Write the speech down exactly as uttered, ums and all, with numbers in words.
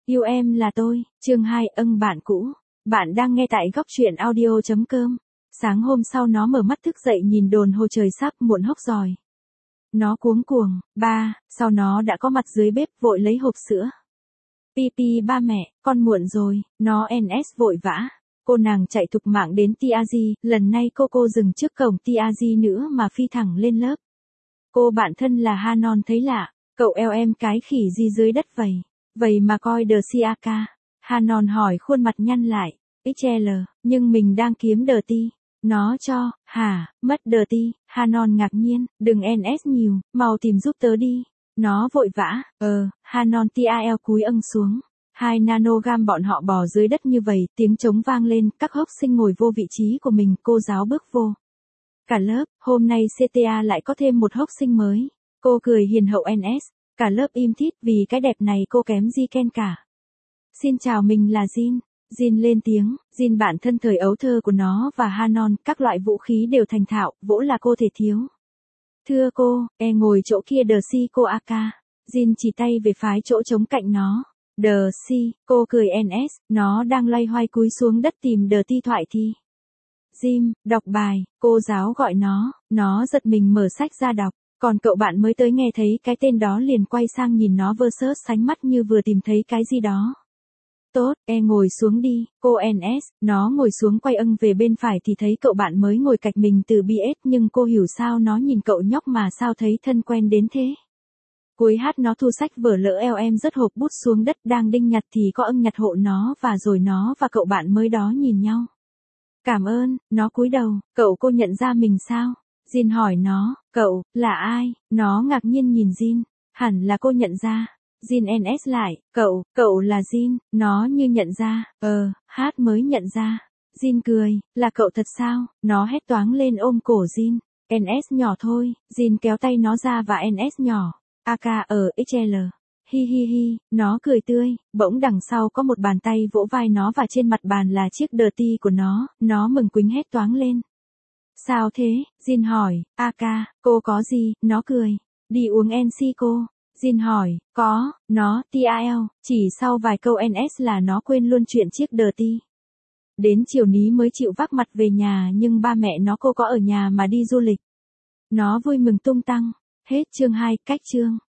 Yêu em là tôi, chương hai âng bạn cũ. Bạn đang nghe tại góc truyện audio chấm com. Sáng hôm sau nó mở mắt thức dậy nhìn đồn hồ trời sắp muộn hốc giỏi. Nó cuống cuồng, ba, sau nó đã có mặt dưới bếp vội lấy hộp sữa. Pi pi ba mẹ, con muộn rồi, nó en ét vội vã. Cô nàng chạy thục mạng đến Tiazi, lần này cô cô dừng trước cổng Tiazi nữa mà phi thẳng lên lớp. Cô bạn thân là Hanon thấy lạ, cậu eo em cái khỉ gì dưới đất vậy? Vậy mà coi đờ si a ca. Hanon hỏi khuôn mặt nhăn lại, ích lờ, nhưng mình đang kiếm đờ ti. Nó cho, hả, mất đờ ti, Hanon ngạc nhiên, đừng en ét nhiều, mau tìm giúp tớ đi. Nó vội vã, ờ, Hanon Tial cúi âng xuống. Hai nanogam bọn họ bò dưới đất như vậy, tiếng trống vang lên, các học sinh ngồi vô vị trí của mình, cô giáo bước vô. Cả lớp, hôm nay xê tê a lại có thêm một học sinh mới. Cô cười hiền hậu en ét, cả lớp im thít vì cái đẹp này cô kém Ji Ken cả. Xin chào, mình là Jin. Jin lên tiếng, Jin bạn thân thời ấu thơ của nó và Hanon, các loại vũ khí đều thành thạo, vỗ là cô thể thiếu. Thưa cô, e ngồi chỗ kia đờ si cô a ca. Jin chỉ tay về phái chỗ trống cạnh nó. Đờ si, cô cười en ét, nó đang loay hoay cúi xuống đất tìm đờ ti thoại thi. Jim, đọc bài, cô giáo gọi nó, nó giật mình mở sách ra đọc, còn cậu bạn mới tới nghe thấy cái tên đó liền quay sang nhìn nó versus sánh mắt như vừa tìm thấy cái gì đó. Tốt, e ngồi xuống đi, cô en ét, nó ngồi xuống quay âng về bên phải thì thấy cậu bạn mới ngồi cạnh mình từ bê ét nhưng cô hiểu sao nó nhìn cậu nhóc mà sao thấy thân quen đến thế. Cuối hát nó thu sách vở lỡ eo em rớt hộp bút xuống đất đang đinh nhặt thì có âng nhặt hộ nó và rồi nó và cậu bạn mới đó nhìn nhau. Cảm ơn, nó cúi đầu, cậu cô nhận ra mình sao? Jin hỏi nó, cậu, là ai? Nó ngạc nhiên nhìn Jin, hẳn là cô nhận ra. Jin en ét lại, cậu, cậu là Jin, nó như nhận ra, ờ, hát mới nhận ra. Jin cười, là cậu thật sao? Nó hét toáng lên ôm cổ Jin, en ét nhỏ thôi, Jin kéo tay nó ra và en ét nhỏ, a ca ở ích lờ. Hi hi hi, nó cười tươi, bỗng đằng sau có một bàn tay vỗ vai nó và trên mặt bàn là chiếc đờ ti của nó, nó mừng quính hét toáng lên. Sao thế? Jin hỏi, a ca, cô có gì? Nó cười, đi uống en xê cô. Jin hỏi, có, nó, Tial, chỉ sau vài câu en ét là nó quên luôn chuyện chiếc đờ ti. Đến chiều ní mới chịu vác mặt về nhà nhưng ba mẹ nó cô có ở nhà mà đi du lịch. Nó vui mừng tung tăng. Hết chương hai, cách chương.